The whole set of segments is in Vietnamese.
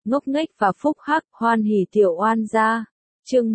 ngốc nghếch và phúc hắc, hoan hỉ tiểu oan gia. Chương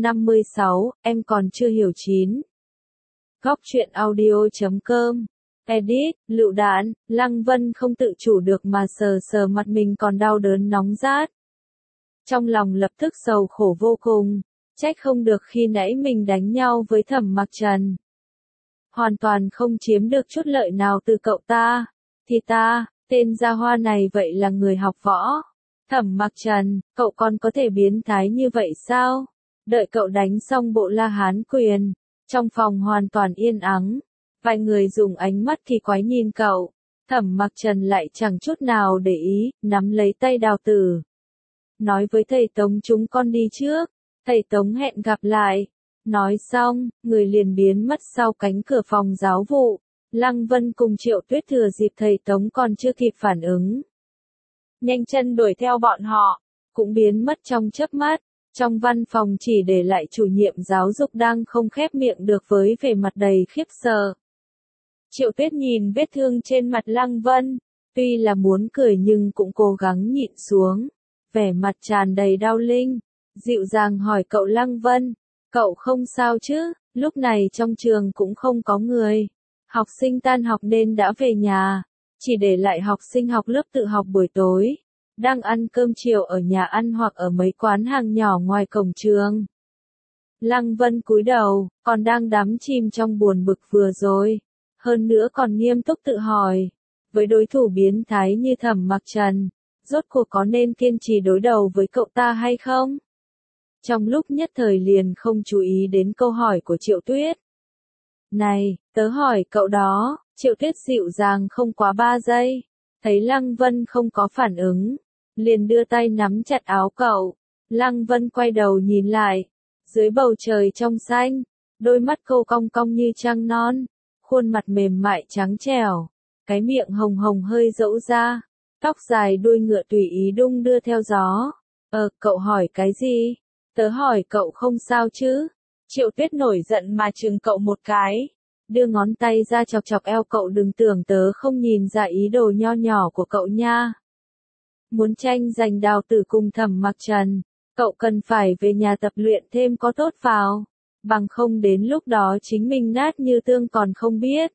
156, em còn chưa hiểu chín. Góc truyện audio.com. Edit, lựu đạn, Lăng Vân không tự chủ được mà sờ sờ mặt mình còn đau đớn nóng rát. Trong lòng lập tức sầu khổ vô cùng, trách không được khi nãy mình đánh nhau với Thẩm Mặc Trần. Hoàn toàn không chiếm được chút lợi nào từ cậu ta, thì ta, tên gia hoa này vậy là người học võ. Thẩm Mặc Trần, cậu còn có thể biến thái như vậy sao? Đợi cậu đánh xong bộ La Hán quyền, trong phòng hoàn toàn yên ắng. Vài người dùng ánh mắt kỳ quái nhìn cậu, Thẩm Mặc Trần lại chẳng chút nào để ý, nắm lấy tay Đào Tử. Nói với thầy Tống chúng con đi trước, thầy Tống hẹn gặp lại. Nói xong, người liền biến mất sau cánh cửa phòng giáo vụ. Lăng Vân cùng Triệu Tuyết thừa dịp thầy Tống còn chưa kịp phản ứng, nhanh chân đuổi theo bọn họ, cũng biến mất trong chớp mắt. Trong văn phòng chỉ để lại chủ nhiệm giáo dục đang không khép miệng được với vẻ mặt đầy khiếp sợ. Triệu Tuyết nhìn vết thương trên mặt Lăng Vân, tuy là muốn cười nhưng cũng cố gắng nhịn xuống, vẻ mặt tràn đầy đau linh, dịu dàng hỏi cậu Lăng Vân, cậu không sao chứ? Lúc này trong trường cũng không có người, học sinh tan học nên đã về nhà, chỉ để lại học sinh học lớp tự học buổi tối, đang ăn cơm chiều ở nhà ăn hoặc ở mấy quán hàng nhỏ ngoài cổng trường. Lăng Vân cúi đầu, còn đang đắm chìm trong buồn bực vừa rồi, hơn nữa còn nghiêm túc tự hỏi, với đối thủ biến thái như Thẩm Mặc Trần, rốt cuộc có nên kiên trì đối đầu với cậu ta hay không? Trong lúc nhất thời liền không chú ý đến câu hỏi của Triệu Tuyết. Này, tớ hỏi cậu đó, Triệu Tuyết dịu dàng không quá 3 giây, thấy Lăng Vân không có phản ứng, liền đưa tay nắm chặt áo cậu. Lăng Vân quay đầu nhìn lại, dưới bầu trời trong xanh, đôi mắt cô cong cong như trăng non, khuôn mặt mềm mại trắng trẻo, cái miệng hồng hồng hơi dẫu ra, tóc dài đuôi ngựa tùy ý đung đưa theo gió. Cậu hỏi cái gì? Tớ hỏi cậu không sao chứ? Triệu Tuyết nổi giận mà chừng cậu một cái, đưa ngón tay ra chọc chọc eo cậu, đừng tưởng tớ không nhìn ra ý đồ nho nhỏ của cậu nha. Muốn tranh giành Đào Tử cùng Thẩm Mặc Trần, cậu cần phải về nhà tập luyện thêm có tốt vào, bằng không đến lúc đó chính mình nát như tương còn không biết.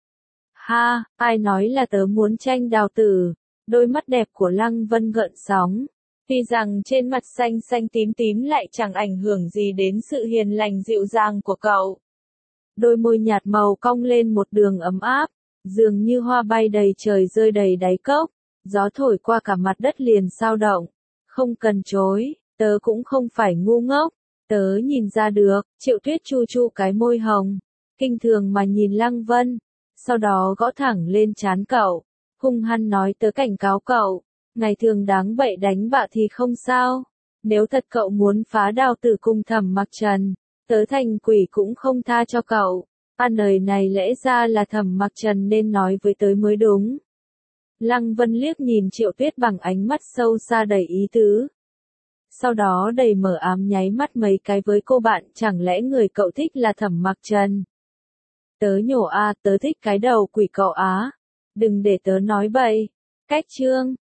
Ha, ai nói là tớ muốn tranh Đào Tử? Đôi mắt đẹp của Lăng Vân gợn sóng, tuy rằng trên mặt xanh xanh tím tím lại chẳng ảnh hưởng gì đến sự hiền lành dịu dàng của cậu. Đôi môi nhạt màu cong lên một đường ấm áp, dường như hoa bay đầy trời rơi đầy đáy cốc, gió thổi qua cả mặt đất liền sao động. Không cần chối, tớ cũng không phải ngu ngốc, tớ nhìn ra được. Triệu Tuyết chu chu cái môi hồng, kinh thường mà nhìn Lăng Vân, sau đó gõ thẳng lên trán cậu, hung hăng nói, tớ cảnh cáo cậu, ngày thường đáng bậy đánh bạ thì không sao, nếu thật cậu muốn phá Đào Tử cùng Thẩm Mặc Trần, tớ thành quỷ cũng không tha cho cậu. Lời này lẽ ra là Thẩm Mặc Trần nên nói với tớ mới đúng. Lăng Vân liếc nhìn Triệu Tuyết bằng ánh mắt sâu xa đầy ý tứ, sau đó đầy mờ ám nháy mắt mấy cái với cô bạn, chẳng lẽ người cậu thích là Thẩm Mặc Trần? Tớ nhổ tớ thích cái đầu quỷ cậu á, đừng để tớ nói bậy. Cách chương